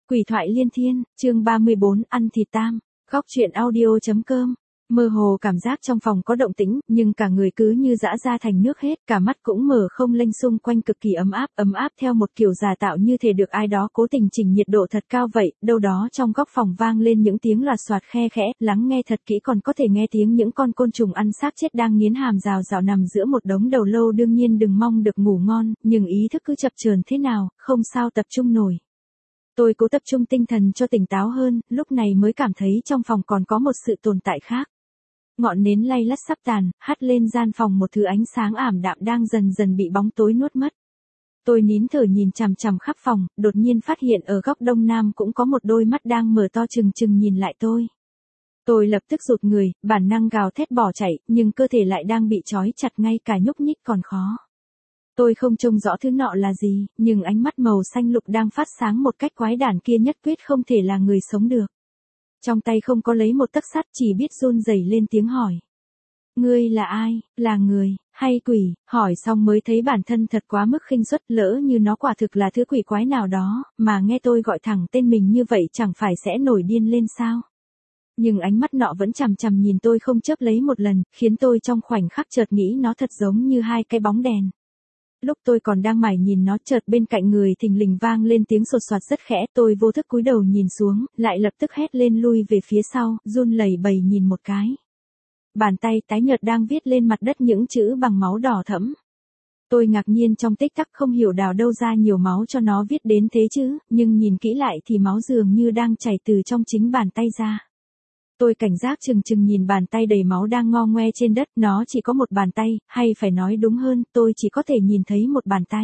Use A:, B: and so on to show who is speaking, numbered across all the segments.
A: Quỷ thoại liên thiên, chương 34, ăn thịt tam. Góc truyện audio.com. Mơ hồ cảm giác trong phòng có động tĩnh, nhưng cả người cứ như giã ra thành nước hết, cả mắt cũng mở không lênh, xung quanh cực kỳ ấm áp theo một kiểu giả tạo như thể được ai đó cố tình chỉnh nhiệt độ thật cao vậy. Đâu đó trong góc phòng vang lên những tiếng loạt soạt khe khẽ, lắng nghe thật kỹ còn có thể nghe tiếng những con côn trùng ăn xác chết đang nghiến hàm rào rào nằm giữa một đống đầu lâu. Đương nhiên đừng mong được ngủ ngon, nhưng ý thức cứ chập chờn thế nào, không sao tập trung nổi. Tôi cố tập trung tinh thần cho tỉnh táo hơn, lúc này mới cảm thấy trong phòng còn có một sự tồn tại khác. Ngọn nến lay lắt sắp tàn, hắt lên gian phòng một thứ ánh sáng ảm đạm đang dần dần bị bóng tối nuốt mất. Tôi nín thở nhìn chằm chằm khắp phòng, đột nhiên phát hiện ở góc đông nam cũng có một đôi mắt đang mở to trừng trừng nhìn lại tôi. Tôi lập tức rụt người, bản năng gào thét bỏ chạy, nhưng cơ thể lại đang bị trói chặt, ngay cả nhúc nhích còn khó. Tôi không trông rõ thứ nọ là gì, nhưng ánh mắt màu xanh lục đang phát sáng một cách quái đản kia nhất quyết không thể là người sống được. Trong tay không có lấy một tấc sắt, chỉ biết run rẩy lên tiếng hỏi. Ngươi là ai, là người, hay quỷ? Hỏi xong mới thấy bản thân thật quá mức khinh suất, lỡ như nó quả thực là thứ quỷ quái nào đó, mà nghe tôi gọi thẳng tên mình như vậy chẳng phải sẽ nổi điên lên sao? Nhưng ánh mắt nọ vẫn chằm chằm nhìn tôi không chớp lấy một lần, khiến tôi trong khoảnh khắc chợt nghĩ nó thật giống như hai cái bóng đèn. Lúc tôi còn đang mải nhìn nó, chợt bên cạnh người thình lình vang lên tiếng sột soạt rất khẽ, tôi vô thức cúi đầu nhìn xuống, lại lập tức hét lên lui về phía sau, run lẩy bẩy nhìn một cái. Bàn tay tái nhợt đang viết lên mặt đất những chữ bằng máu đỏ thẫm. Tôi ngạc nhiên trong tích tắc, không hiểu đào đâu ra nhiều máu cho nó viết đến thế chứ, nhưng nhìn kỹ lại thì máu dường như đang chảy từ trong chính bàn tay ra. Tôi cảnh giác chừng chừng nhìn bàn tay đầy máu đang ngo ngoe trên đất, nó chỉ có một bàn tay, hay phải nói đúng hơn, tôi chỉ có thể nhìn thấy một bàn tay.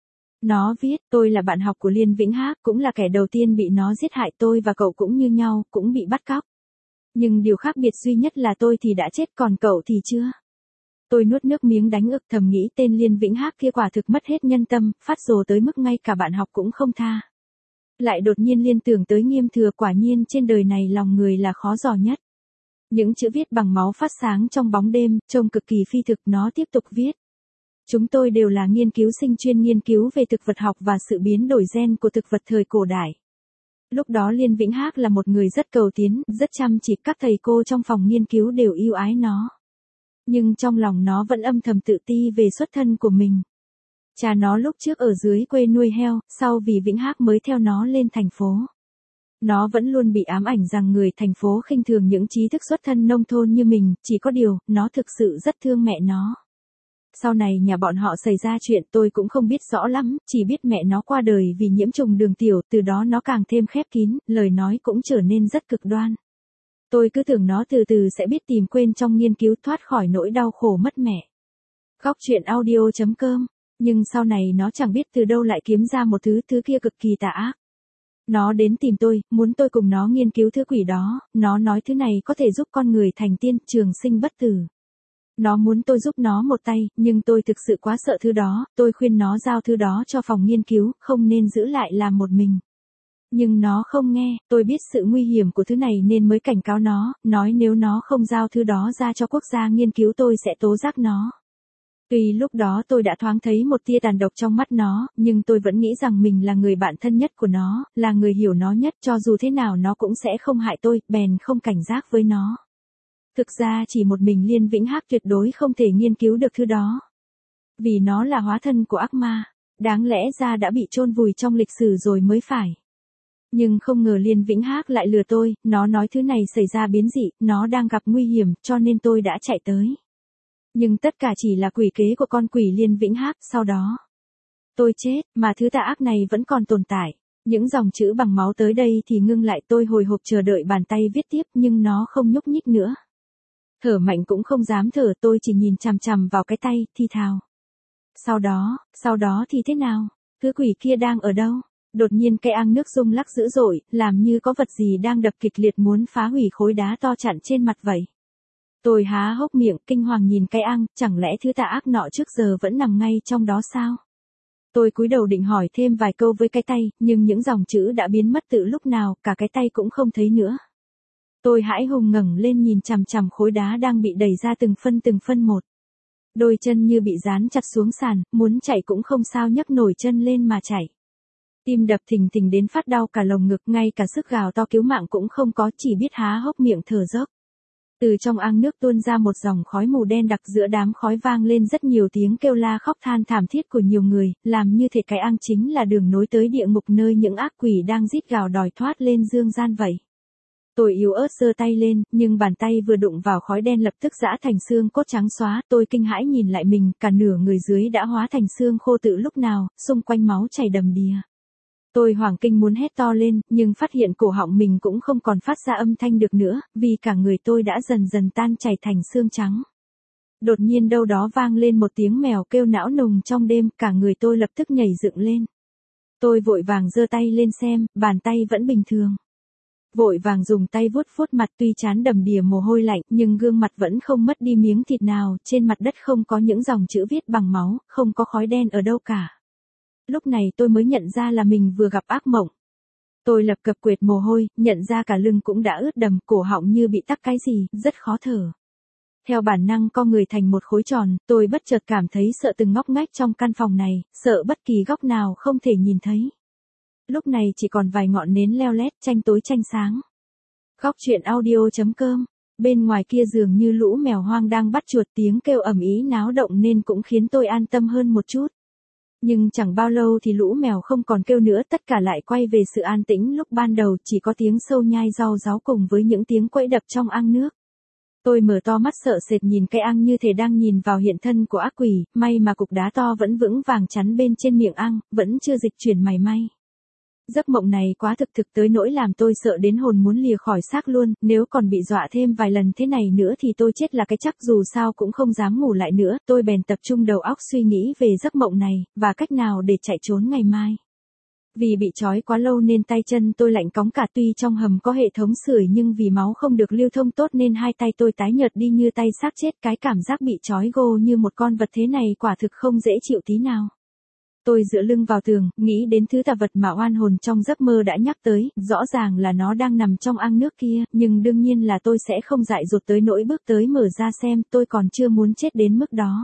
A: Nó viết, tôi là bạn học của Liên Vĩnh Hác, cũng là kẻ đầu tiên bị nó giết hại, tôi và cậu cũng như nhau, cũng bị bắt cóc. Nhưng điều khác biệt duy nhất là tôi thì đã chết, còn cậu thì chưa. Tôi nuốt nước miếng đánh ực, thầm nghĩ tên Liên Vĩnh Hác kia quả thực mất hết nhân tâm, phát rồ tới mức ngay cả bạn học cũng không tha. Lại đột nhiên liên tưởng tới Nghiêm Thừa, quả nhiên trên đời này lòng người là khó dò nhất. Những chữ viết bằng máu phát sáng trong bóng đêm, trông cực kỳ phi thực. Nó tiếp tục viết. Chúng tôi đều là nghiên cứu sinh chuyên nghiên cứu về thực vật học và sự biến đổi gen của thực vật thời cổ đại. Lúc đó Liên Vĩnh Hác là một người rất cầu tiến, rất chăm chỉ, các thầy cô trong phòng nghiên cứu đều yêu ái nó. Nhưng trong lòng nó vẫn âm thầm tự ti về xuất thân của mình. Cha nó lúc trước ở dưới quê nuôi heo, sau vì Vĩnh Hác mới theo nó lên thành phố. Nó vẫn luôn bị ám ảnh rằng người thành phố khinh thường những trí thức xuất thân nông thôn như mình, chỉ có điều, nó thực sự rất thương mẹ nó. Sau này nhà bọn họ xảy ra chuyện tôi cũng không biết rõ lắm, chỉ biết mẹ nó qua đời vì nhiễm trùng đường tiểu, từ đó nó càng thêm khép kín, lời nói cũng trở nên rất cực đoan. Tôi cứ tưởng nó từ từ sẽ biết tìm quên trong nghiên cứu, thoát khỏi nỗi đau khổ mất mẹ. Góc truyện audio.com. Nhưng sau này nó chẳng biết từ đâu lại kiếm ra một thứ kia cực kỳ tà ác. Nó đến tìm tôi, muốn tôi cùng nó nghiên cứu thứ quỷ đó, nó nói thứ này có thể giúp con người thành tiên, trường sinh bất tử. Nó muốn tôi giúp nó một tay, nhưng tôi thực sự quá sợ thứ đó, tôi khuyên nó giao thứ đó cho phòng nghiên cứu, không nên giữ lại làm một mình. Nhưng nó không nghe, tôi biết sự nguy hiểm của thứ này nên mới cảnh cáo nó, nói nếu nó không giao thứ đó ra cho quốc gia nghiên cứu tôi sẽ tố giác nó. Tuy lúc đó tôi đã thoáng thấy một tia tàn độc trong mắt nó, nhưng tôi vẫn nghĩ rằng mình là người bạn thân nhất của nó, là người hiểu nó nhất, cho dù thế nào nó cũng sẽ không hại tôi, bèn không cảnh giác với nó. Thực ra chỉ một mình Liên Vĩnh Hác tuyệt đối không thể nghiên cứu được thứ đó. Vì nó là hóa thân của ác ma, đáng lẽ ra đã bị chôn vùi trong lịch sử rồi mới phải. Nhưng không ngờ Liên Vĩnh Hác lại lừa tôi, nó nói thứ này xảy ra biến dị, nó đang gặp nguy hiểm, cho nên tôi đã chạy tới. Nhưng tất cả chỉ là quỷ kế của con quỷ Liên Vĩnh Hác, sau đó tôi chết, mà thứ tà ác này vẫn còn tồn tại. Những dòng chữ bằng máu tới đây thì ngưng lại, tôi hồi hộp chờ đợi bàn tay viết tiếp, nhưng nó không nhúc nhích nữa. Thở mạnh cũng không dám thở, tôi chỉ nhìn chằm chằm vào cái tay, thì thào. Sau đó thì thế nào? Thứ quỷ kia đang ở đâu? Đột nhiên cây ang nước rung lắc dữ dội, làm như có vật gì đang đập kịch liệt muốn phá hủy khối đá to chặn trên mặt vậy. Tôi há hốc miệng, kinh hoàng nhìn cây ang, chẳng lẽ thứ tà ác nọ trước giờ vẫn nằm ngay trong đó sao? Tôi cúi đầu định hỏi thêm vài câu với cái tay, nhưng những dòng chữ đã biến mất từ lúc nào, cả cái tay cũng không thấy nữa. Tôi hãi hùng ngẩng lên nhìn chằm chằm khối đá đang bị đẩy ra từng phân một. Đôi chân như bị dán chặt xuống sàn, muốn chạy cũng không sao nhấc nổi chân lên mà chạy. Tim đập thình thình đến phát đau cả lồng ngực, ngay cả sức gào to cứu mạng cũng không có, chỉ biết há hốc miệng thở dốc. Từ trong ang nước tuôn ra một dòng khói mù đen đặc, giữa đám khói vang lên rất nhiều tiếng kêu la khóc than thảm thiết của nhiều người, làm như thể cái ang chính là đường nối tới địa ngục nơi những ác quỷ đang rít gào đòi thoát lên dương gian vậy. Tôi yếu ớt giơ tay lên, nhưng bàn tay vừa đụng vào khói đen lập tức giã thành xương cốt trắng xóa, tôi kinh hãi nhìn lại mình, cả nửa người dưới đã hóa thành xương khô từ lúc nào, xung quanh máu chảy đầm đìa. Tôi hoảng kinh muốn hét to lên, nhưng phát hiện cổ họng mình cũng không còn phát ra âm thanh được nữa, vì cả người tôi đã dần dần tan chảy thành xương trắng. Đột nhiên đâu đó vang lên một tiếng mèo kêu não nùng trong đêm, cả người tôi lập tức nhảy dựng lên. Tôi vội vàng giơ tay lên xem, bàn tay vẫn bình thường. Vội vàng dùng tay vuốt vuốt mặt, tuy trán đầm đìa mồ hôi lạnh, nhưng gương mặt vẫn không mất đi miếng thịt nào, trên mặt đất không có những dòng chữ viết bằng máu, không có khói đen ở đâu cả. Lúc này tôi mới nhận ra là mình vừa gặp ác mộng. Tôi lập cập quệt mồ hôi, nhận ra cả lưng cũng đã ướt đầm, cổ họng như bị tắc cái gì, rất khó thở. Theo bản năng co người thành một khối tròn, tôi bất chợt cảm thấy sợ từng ngóc ngách trong căn phòng này, sợ bất kỳ góc nào không thể nhìn thấy. Lúc này chỉ còn vài ngọn nến leo lét, tranh tối tranh sáng. Góc truyện audio.com. Bên ngoài kia dường như lũ mèo hoang đang bắt chuột, tiếng kêu ầm ĩ náo động nên cũng khiến tôi an tâm hơn một chút. Nhưng chẳng bao lâu thì lũ mèo không còn kêu nữa, tất cả lại quay về sự an tĩnh lúc ban đầu, chỉ có tiếng sâu nhai rau ráu cùng với những tiếng quẫy đập trong ang nước. Tôi mở to mắt sợ sệt nhìn cái ang như thể đang nhìn vào hiện thân của ác quỷ, may mà cục đá to vẫn vững vàng chắn bên trên miệng ang, vẫn chưa dịch chuyển mảy may. Giấc mộng này quá thực tới nỗi làm tôi sợ đến hồn muốn lìa khỏi xác luôn, nếu còn bị dọa thêm vài lần thế này nữa thì tôi chết là cái chắc, dù sao cũng không dám ngủ lại nữa, tôi bèn tập trung đầu óc suy nghĩ về giấc mộng này, và cách nào để chạy trốn ngày mai. Vì bị trói quá lâu nên tay chân tôi lạnh cóng cả, tuy trong hầm có hệ thống sưởi nhưng vì máu không được lưu thông tốt nên hai tay tôi tái nhợt đi như tay xác chết, cái cảm giác bị trói gô như một con vật thế này quả thực không dễ chịu tí nào. Tôi dựa lưng vào tường, nghĩ đến thứ tà vật mà oan hồn trong giấc mơ đã nhắc tới, rõ ràng là nó đang nằm trong ang nước kia, nhưng đương nhiên là tôi sẽ không dại dột tới nỗi bước tới mở ra xem, tôi còn chưa muốn chết đến mức đó.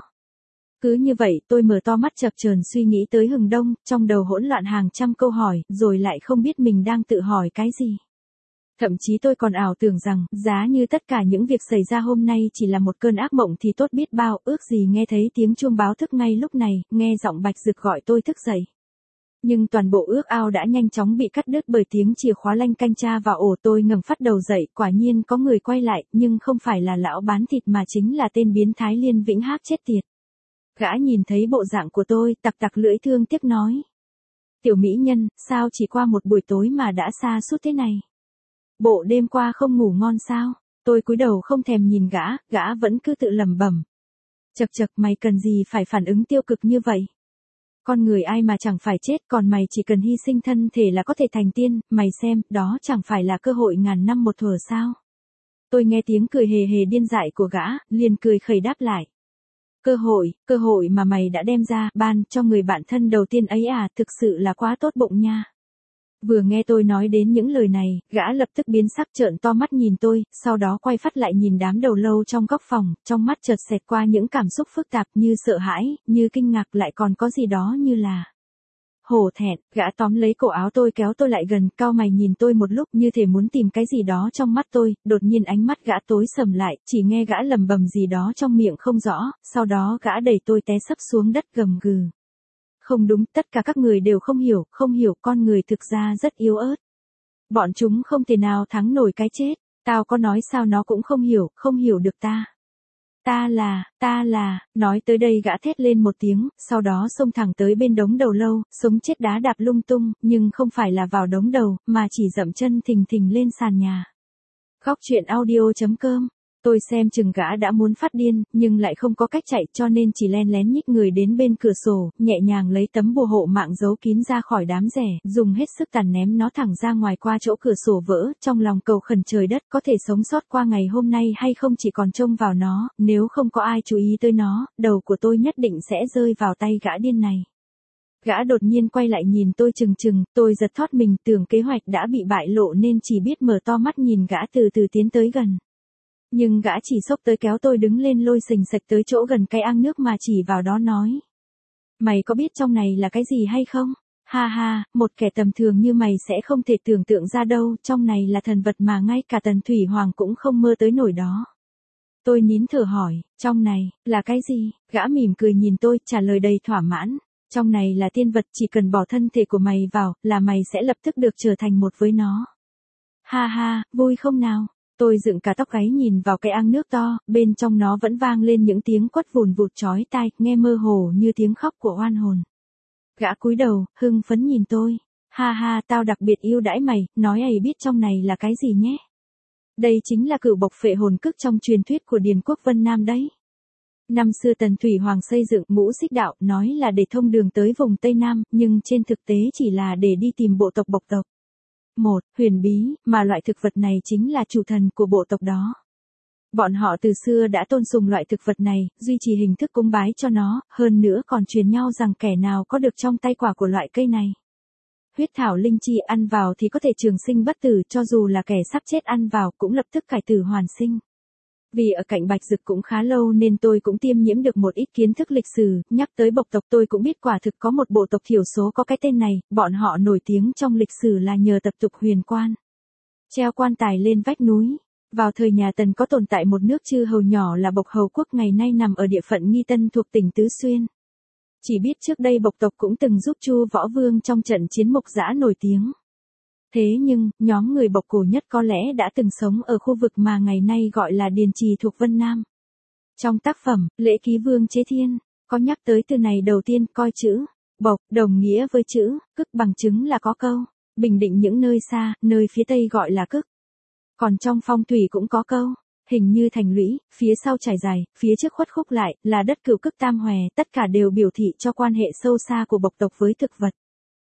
A: Cứ như vậy, tôi mở to mắt chập chờn suy nghĩ tới hừng đông, trong đầu hỗn loạn hàng trăm câu hỏi, rồi lại không biết mình đang tự hỏi cái gì. Thậm chí tôi còn ảo tưởng rằng, giá như tất cả những việc xảy ra hôm nay chỉ là một cơn ác mộng thì tốt biết bao, ước gì nghe thấy tiếng chuông báo thức ngay lúc này, nghe giọng Bạch Dực gọi tôi thức dậy. Nhưng toàn bộ ước ao đã nhanh chóng bị cắt đứt bởi tiếng chìa khóa lanh canh tra vào ổ. Tôi ngẩng phát đầu dậy, quả nhiên có người quay lại, nhưng không phải là lão bán thịt mà chính là tên biến thái Liên Vĩnh Hác chết tiệt. Gã nhìn thấy bộ dạng của tôi, tặc tặc lưỡi thương tiếc nói: "Tiểu mỹ nhân, sao chỉ qua một buổi tối mà đã sa sút thế này? Bộ đêm qua không ngủ ngon sao?" Tôi cúi đầu không thèm nhìn gã vẫn cứ tự lẩm bẩm: "Chậc chậc, mày cần gì phải phản ứng tiêu cực như vậy? Con người ai mà chẳng phải chết, còn mày chỉ cần hy sinh thân thể là có thể thành tiên, mày xem, đó chẳng phải là cơ hội ngàn năm một thuở sao?" Tôi nghe tiếng cười hề hề điên dại của gã, liền cười khẩy đáp lại: cơ hội mà mày đã đem ra, ban cho người bạn thân đầu tiên ấy à, thực sự là quá tốt bụng nha." Vừa nghe tôi nói đến những lời này, gã lập tức biến sắc trợn to mắt nhìn tôi, sau đó quay phát lại nhìn đám đầu lâu trong góc phòng, trong mắt chợt xẹt qua những cảm xúc phức tạp như sợ hãi, như kinh ngạc, lại còn có gì đó như là hổ thẹn. Gã tóm lấy cổ áo tôi kéo tôi lại gần, cau mày nhìn tôi một lúc như thể muốn tìm cái gì đó trong mắt tôi, đột nhiên ánh mắt gã tối sầm lại, chỉ nghe gã lẩm bẩm gì đó trong miệng không rõ, sau đó gã đẩy tôi té sấp xuống đất gầm gừ: "Không đúng, tất cả các người đều không hiểu, con người thực ra rất yếu ớt. Bọn chúng không thể nào thắng nổi cái chết. Tao có nói sao nó cũng không hiểu được ta. Ta là, nói tới đây gã thét lên một tiếng, sau đó xông thẳng tới bên đống đầu lâu, sống chết đá đạp lung tung, nhưng không phải là vào đống đầu, mà chỉ dậm chân thình thình lên sàn nhà. Góc truyện audio.com. Tôi xem chừng gã đã muốn phát điên, nhưng lại không có cách chạy cho nên chỉ len lén nhích người đến bên cửa sổ, nhẹ nhàng lấy tấm bùa hộ mạng giấu kín ra khỏi đám rẻ, dùng hết sức tàn ném nó thẳng ra ngoài qua chỗ cửa sổ vỡ, trong lòng cầu khẩn trời đất có thể sống sót qua ngày hôm nay hay không chỉ còn trông vào nó, nếu không có ai chú ý tới nó, đầu của tôi nhất định sẽ rơi vào tay gã điên này. Gã đột nhiên quay lại nhìn tôi chừng chừng, tôi giật thót mình, tưởng kế hoạch đã bị bại lộ nên chỉ biết mở to mắt nhìn gã từ từ tiến tới gần. Nhưng gã chỉ xốc tới kéo tôi đứng lên lôi sình sạch tới chỗ gần cái ang nước mà chỉ vào đó nói: "Mày có biết trong này là cái gì hay không? Ha ha, một kẻ tầm thường như mày sẽ không thể tưởng tượng ra đâu, trong này là thần vật mà ngay cả Tần Thủy Hoàng cũng không mơ tới nổi đó. Tôi nín thở hỏi, trong này, là cái gì? Gã mỉm cười nhìn tôi, trả lời đầy thỏa mãn. Trong này là tiên vật, chỉ cần bỏ thân thể của mày vào, là mày sẽ lập tức được trở thành một với nó. Ha ha, vui không nào? Tôi dựng cả tóc gáy nhìn vào cái ang nước to, bên trong nó vẫn vang lên những tiếng quất vùn vụt chói tai, nghe mơ hồ như tiếng khóc của oan hồn. Gã cúi đầu, hưng phấn nhìn tôi. Ha ha, tao đặc biệt yêu đãi mày, nói ấy biết trong này là cái gì nhé. Đây chính là cửu bộc phệ hồn cức trong truyền thuyết của Điền quốc Vân Nam đấy. Năm xưa Tần Thủy Hoàng xây dựng Ngũ Xích Đạo, nói là để thông đường tới vùng Tây Nam, nhưng trên thực tế chỉ là để đi tìm bộ tộc bộc tộc. Một, huyền bí, mà loại thực vật này chính là chủ thần của bộ tộc đó. Bọn họ từ xưa đã tôn sùng loại thực vật này, duy trì hình thức cúng bái cho nó, hơn nữa còn truyền nhau rằng kẻ nào có được trong tay quả của loại cây này. Huyết thảo linh chi ăn vào thì có thể trường sinh bất tử, cho dù là kẻ sắp chết ăn vào cũng lập tức cải tử hoàn sinh. Vì ở cạnh Bạch Dực cũng khá lâu nên tôi cũng tiêm nhiễm được một ít kiến thức lịch sử, nhắc tới bộc tộc tôi cũng biết quả thực có một bộ tộc thiểu số có cái tên này, bọn họ nổi tiếng trong lịch sử là nhờ tập tục huyền quan. Treo quan tài lên vách núi. Vào thời nhà Tần có tồn tại một nước chư hầu nhỏ là Bộc Hầu Quốc, ngày nay nằm ở địa phận Nghi Tân thuộc tỉnh Tứ Xuyên. Chỉ biết trước đây Bộc tộc cũng từng giúp Chu Võ Vương trong trận chiến Mộc Dã nổi tiếng. Thế nhưng, nhóm người Bộc cổ nhất có lẽ đã từng sống ở khu vực mà ngày nay gọi là Điền Trì thuộc Vân Nam. Trong tác phẩm, Lễ Ký Vương Chế Thiên, có nhắc tới từ này đầu tiên, coi chữ Bộc đồng nghĩa với chữ Cức, bằng chứng là có câu, Bình Định những nơi xa, nơi phía Tây gọi là Cức. Còn trong phong thủy cũng có câu, hình như thành lũy, phía sau trải dài, phía trước khuất khúc lại, là đất Cửu Cức Tam Hòe, tất cả đều biểu thị cho quan hệ sâu xa của bộc tộc với thực vật.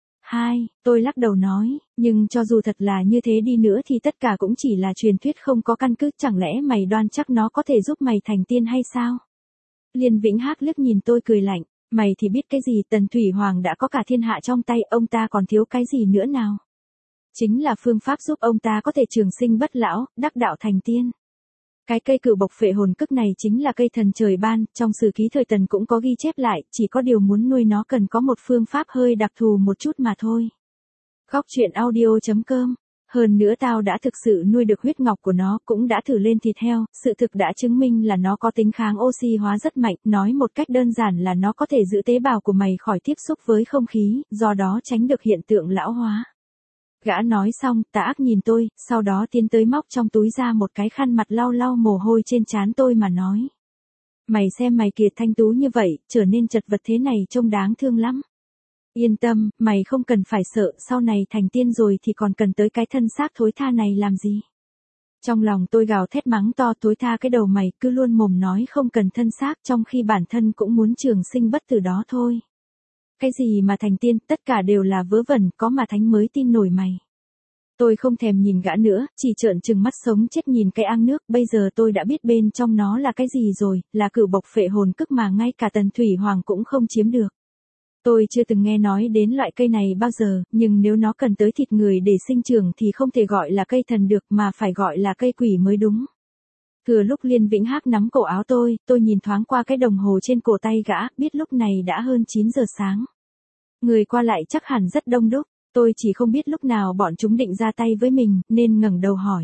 A: 2. Tôi lắc đầu nói, nhưng cho dù thật là như thế đi nữa thì tất cả cũng chỉ là truyền thuyết không có căn cứ, chẳng lẽ mày đoan chắc nó có thể giúp mày thành tiên hay sao? Liên Vĩnh Hác liếc nhìn tôi cười lạnh, mày thì biết cái gì, Tần Thủy Hoàng đã có cả thiên hạ trong tay, ông ta còn thiếu cái gì nữa nào? Chính là phương pháp giúp ông ta có thể trường sinh bất lão, đắc đạo thành tiên. Cái cây cửu bộc phệ hồn cức này chính là cây thần trời ban, trong sử ký thời Tần cũng có ghi chép lại, chỉ có điều muốn nuôi nó cần có một phương pháp hơi đặc thù một chút mà thôi. Góc truyện audio.com. Hơn nữa tao đã thực sự nuôi được huyết ngọc của nó, cũng đã thử lên thịt heo, sự thực đã chứng minh là nó có tính kháng oxy hóa rất mạnh, nói một cách đơn giản là nó có thể giữ tế bào của mày khỏi tiếp xúc với không khí, do đó tránh được hiện tượng lão hóa. Gã nói xong, tà ác nhìn tôi, sau đó tiến tới móc trong túi ra một cái khăn mặt lau lau mồ hôi trên trán tôi mà nói. Mày xem mày kìa, thanh tú như vậy, trở nên chật vật thế này trông đáng thương lắm. Yên tâm, mày không cần phải sợ, sau này thành tiên rồi thì còn cần tới cái thân xác thối tha này làm gì. Trong lòng tôi gào thét mắng to, thối tha cái đầu mày, cứ luôn mồm nói không cần thân xác, trong khi bản thân cũng muốn trường sinh bất tử đó thôi. Cái gì mà thành tiên, tất cả đều là vớ vẩn, có mà thánh mới tin nổi mày. Tôi không thèm nhìn gã nữa, chỉ trợn trừng mắt sống chết nhìn cái ang nước, bây giờ tôi đã biết bên trong nó là cái gì rồi, là cửu bộc phệ hồn cức mà ngay cả Tần Thủy Hoàng cũng không chiếm được. Tôi chưa từng nghe nói đến loại cây này bao giờ, nhưng nếu nó cần tới thịt người để sinh trưởng thì không thể gọi là cây thần được mà phải gọi là cây quỷ mới đúng. Thừa lúc Liên Vĩnh Hác nắm cổ áo tôi nhìn thoáng qua cái đồng hồ trên cổ tay gã, biết lúc này đã hơn 9 giờ sáng. Người qua lại chắc hẳn rất đông đúc, tôi chỉ không biết lúc nào bọn chúng định ra tay với mình, nên ngẩng đầu hỏi.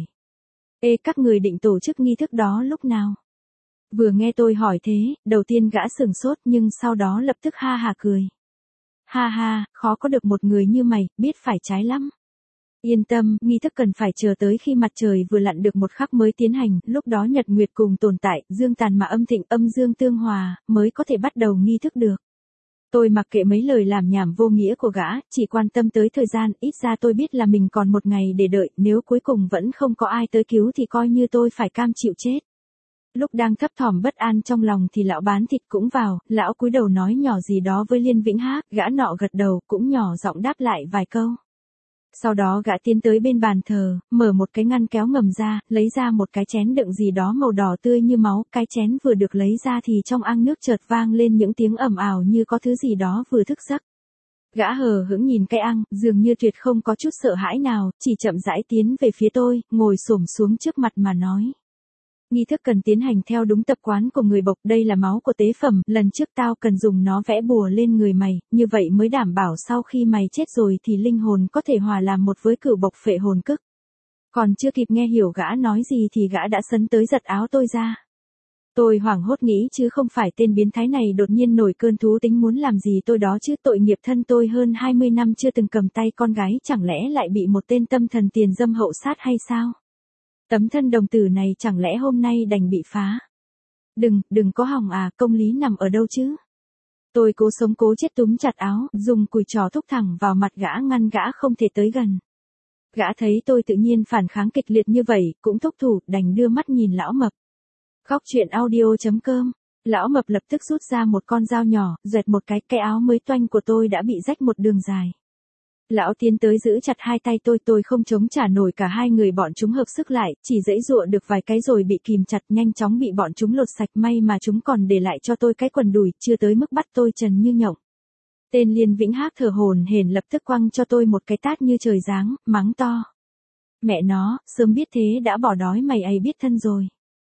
A: Ê, các người định tổ chức nghi thức đó lúc nào? Vừa nghe tôi hỏi thế, đầu tiên gã sửng sốt nhưng sau đó lập tức ha hả cười. Ha ha, khó có được một người như mày, biết phải trái lắm. Yên tâm, nghi thức cần phải chờ tới khi mặt trời vừa lặn được một khắc mới tiến hành, lúc đó nhật nguyệt cùng tồn tại, dương tàn mà âm thịnh, âm dương tương hòa, mới có thể bắt đầu nghi thức được. Tôi mặc kệ mấy lời làm nhảm vô nghĩa của gã, chỉ quan tâm tới thời gian, ít ra tôi biết là mình còn một ngày để đợi, nếu cuối cùng vẫn không có ai tới cứu thì coi như tôi phải cam chịu chết. Lúc đang thấp thỏm bất an trong lòng thì lão bán thịt cũng vào, lão cúi đầu nói nhỏ gì đó với Liên Vĩnh Hác, gã nọ gật đầu, cũng nhỏ giọng đáp lại vài câu. Sau đó gã tiến tới bên bàn thờ, mở một cái ngăn kéo ngầm ra, lấy ra một cái chén đựng gì đó màu đỏ tươi như máu, cái chén vừa được lấy ra thì trong ang nước chợt vang lên những tiếng ầm ào như có thứ gì đó vừa thức giấc. Gã hờ hững nhìn cái ang, dường như tuyệt không có chút sợ hãi nào, chỉ chậm rãi tiến về phía tôi, ngồi xổm xuống trước mặt mà nói. Nghi thức cần tiến hành theo đúng tập quán của người Bộc, đây là máu của tế phẩm, lần trước tao cần dùng nó vẽ bùa lên người mày, như vậy mới đảm bảo sau khi mày chết rồi thì linh hồn có thể hòa làm một với Cửu Bộc phệ hồn cức. Còn chưa kịp nghe hiểu gã nói gì thì gã đã sấn tới giật áo tôi ra. Tôi hoảng hốt nghĩ chứ không phải tên biến thái này đột nhiên nổi cơn thú tính muốn làm gì tôi đó chứ, tội nghiệp thân tôi hơn 20 năm chưa từng cầm tay con gái chẳng lẽ lại bị một tên tâm thần tiền dâm hậu sát hay sao? Tấm thân đồng tử này chẳng lẽ hôm nay đành bị phá? Đừng có hỏng à, công lý nằm ở đâu chứ? Tôi cố sống cố chết túm chặt áo, dùng cùi trò thúc thẳng vào mặt gã ngăn gã không thể tới gần. Gã thấy tôi tự nhiên phản kháng kịch liệt như vậy, cũng thúc thủ, đành đưa mắt nhìn lão mập. Khóc chuyện audio.com. Lão mập lập tức rút ra một con dao nhỏ, duệt một cái áo mới toanh của tôi đã bị rách một đường dài. Lão tiến tới giữ chặt hai tay tôi không chống trả nổi, cả hai người bọn chúng hợp sức lại, chỉ giãy giụa được vài cái rồi bị kìm chặt, nhanh chóng bị bọn chúng lột sạch, may mà chúng còn để lại cho tôi cái quần đùi, chưa tới mức bắt tôi trần như nhộng. Tên Liên Vĩnh Hác thở hổn hển lập tức quăng cho tôi một cái tát như trời giáng, mắng to. Mẹ nó, sớm biết thế đã bỏ đói mày ấy biết thân rồi.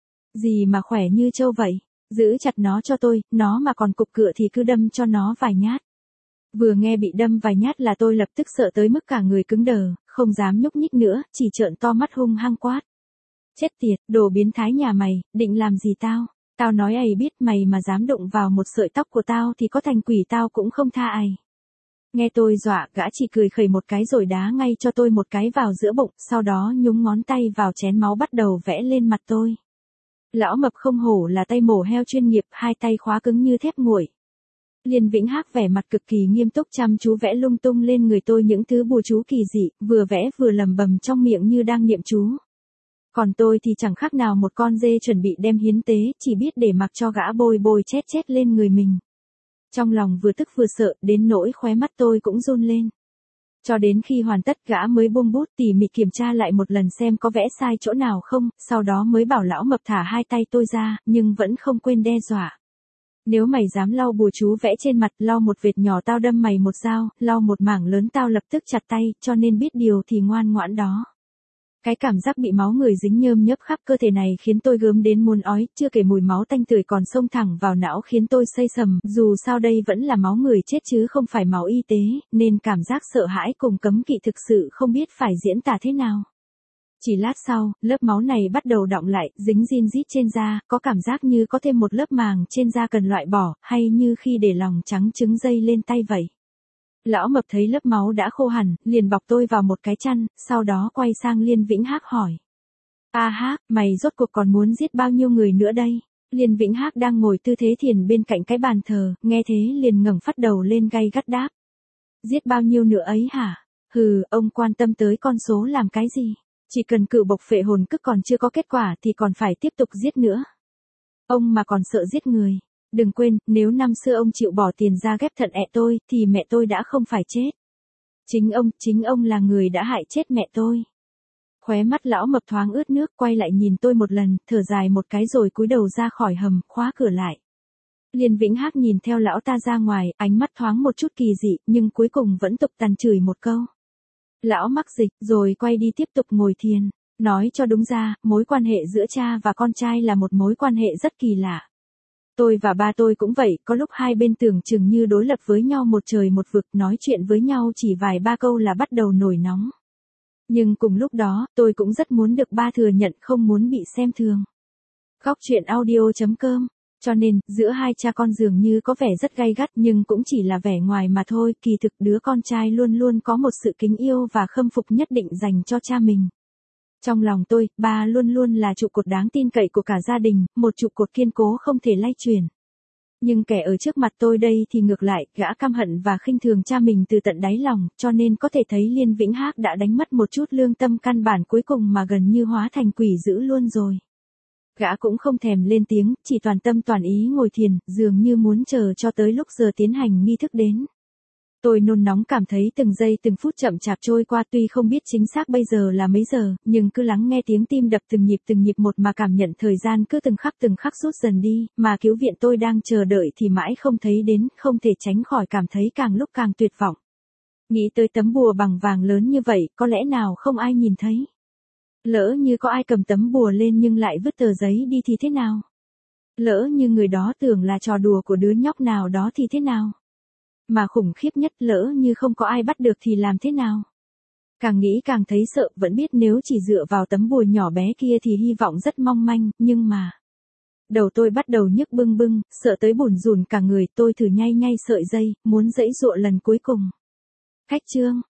A: Gì mà khỏe như trâu vậy, giữ chặt nó cho tôi, nó mà còn cục cựa thì cứ đâm cho nó vài nhát. Vừa nghe bị đâm vài nhát là tôi lập tức sợ tới mức cả người cứng đờ, không dám nhúc nhích nữa, chỉ trợn to mắt hung hăng quát. Chết tiệt, đồ biến thái nhà mày, định làm gì tao? Tao nói ấy biết, mày mà dám đụng vào một sợi tóc của tao thì có thành quỷ tao cũng không tha ấy. Nghe tôi dọa, gã chỉ cười khẩy một cái rồi đá ngay cho tôi một cái vào giữa bụng, sau đó nhúng ngón tay vào chén máu bắt đầu vẽ lên mặt tôi. Lão mập không hổ là tay mổ heo chuyên nghiệp, hai tay khóa cứng như thép nguội. Liên Vĩnh Hác vẻ mặt cực kỳ nghiêm túc chăm chú vẽ lung tung lên người tôi những thứ bùa chú kỳ dị, vừa vẽ vừa lẩm bẩm trong miệng như đang niệm chú. Còn tôi thì chẳng khác nào một con dê chuẩn bị đem hiến tế, chỉ biết để mặc cho gã bôi chét lên người mình. Trong lòng vừa tức vừa sợ, đến nỗi khóe mắt tôi cũng run lên. Cho đến khi hoàn tất gã mới buông bút tỉ mỉ kiểm tra lại một lần xem có vẽ sai chỗ nào không, sau đó mới bảo lão mập thả hai tay tôi ra, nhưng vẫn không quên đe dọa. Nếu mày dám lau bùa chú vẽ trên mặt, lau một vệt nhỏ tao đâm mày một dao, lau một mảng lớn tao lập tức chặt tay, cho nên biết điều thì ngoan ngoãn đó. Cái cảm giác bị máu người dính nhơm nhớp khắp cơ thể này khiến tôi gớm đến muốn ói, chưa kể mùi máu tanh tưởi còn xông thẳng vào não khiến tôi say sầm, dù sao đây vẫn là máu người chết chứ không phải máu y tế, nên cảm giác sợ hãi cùng cấm kỵ thực sự không biết phải diễn tả thế nào. Chỉ lát sau, lớp máu này bắt đầu đọng lại, dính rin rít trên da, có cảm giác như có thêm một lớp màng trên da cần loại bỏ, hay như khi để lòng trắng trứng dây lên tay vậy. Lão mập thấy lớp máu đã khô hẳn, liền bọc tôi vào một cái chăn, sau đó quay sang Liên Vĩnh Hác hỏi. A Hác, mày rốt cuộc còn muốn giết bao nhiêu người nữa đây? Liên Vĩnh Hác đang ngồi tư thế thiền bên cạnh cái bàn thờ, nghe thế liền ngẩng phát đầu lên gay gắt đáp. Giết bao nhiêu nữa ấy hả? Hừ, ông quan tâm tới con số làm cái gì? Chỉ cần Cửu Bộc phệ hồn cức còn chưa có kết quả thì còn phải tiếp tục giết nữa. Ông mà còn sợ giết người. Đừng quên, nếu năm xưa ông chịu bỏ tiền ra ghép thận tôi, thì mẹ tôi đã không phải chết. Chính ông là người đã hại chết mẹ tôi. Khóe mắt lão mập thoáng ướt nước, quay lại nhìn tôi một lần, thở dài một cái rồi cúi đầu ra khỏi hầm, khóa cửa lại. Liên Vĩnh Hác nhìn theo lão ta ra ngoài, ánh mắt thoáng một chút kỳ dị, nhưng cuối cùng vẫn tục tằn chửi một câu. Lão mắc dịch, rồi quay đi tiếp tục ngồi thiền. Nói cho đúng ra, mối quan hệ giữa cha và con trai là một mối quan hệ rất kỳ lạ. Tôi và ba tôi cũng vậy, có lúc hai bên tưởng chừng như đối lập với nhau một trời một vực, nói chuyện với nhau chỉ vài ba câu là bắt đầu nổi nóng. Nhưng cùng lúc đó, tôi cũng rất muốn được ba thừa nhận, không muốn bị xem thường. Khóc chuyện audio.com. Cho nên, giữa hai cha con dường như có vẻ rất gay gắt nhưng cũng chỉ là vẻ ngoài mà thôi, kỳ thực đứa con trai luôn luôn có một sự kính yêu và khâm phục nhất định dành cho cha mình. Trong lòng tôi, ba luôn luôn là trụ cột đáng tin cậy của cả gia đình, một trụ cột kiên cố không thể lay chuyển. Nhưng kẻ ở trước mặt tôi đây thì ngược lại, gã căm hận và khinh thường cha mình từ tận đáy lòng, cho nên có thể thấy Liên Vĩnh Hác đã đánh mất một chút lương tâm căn bản cuối cùng mà gần như hóa thành quỷ dữ luôn rồi. Gã cũng không thèm lên tiếng, chỉ toàn tâm toàn ý ngồi thiền, dường như muốn chờ cho tới lúc giờ tiến hành nghi thức đến. Tôi nôn nóng cảm thấy từng giây từng phút chậm chạp trôi qua, tuy không biết chính xác bây giờ là mấy giờ, nhưng cứ lắng nghe tiếng tim đập từng nhịp một mà cảm nhận thời gian cứ từng khắc rút dần đi, mà cứu viện tôi đang chờ đợi thì mãi không thấy đến, không thể tránh khỏi cảm thấy càng lúc càng tuyệt vọng. Nghĩ tới tấm bùa bằng vàng lớn như vậy, có lẽ nào không ai nhìn thấy. Lỡ như có ai cầm tấm bùa lên nhưng lại vứt tờ giấy đi thì thế nào? Lỡ như người đó tưởng là trò đùa của đứa nhóc nào đó thì thế nào? Mà khủng khiếp nhất, lỡ như không có ai bắt được thì làm thế nào? Càng nghĩ càng thấy sợ, vẫn biết nếu chỉ dựa vào tấm bùa nhỏ bé kia thì hy vọng rất mong manh, nhưng mà... Đầu tôi bắt đầu nhức bưng bưng, sợ tới bủn rủn cả người, tôi thử nhay nhay sợi dây, muốn giãy giụa lần cuối cùng. Khách trương,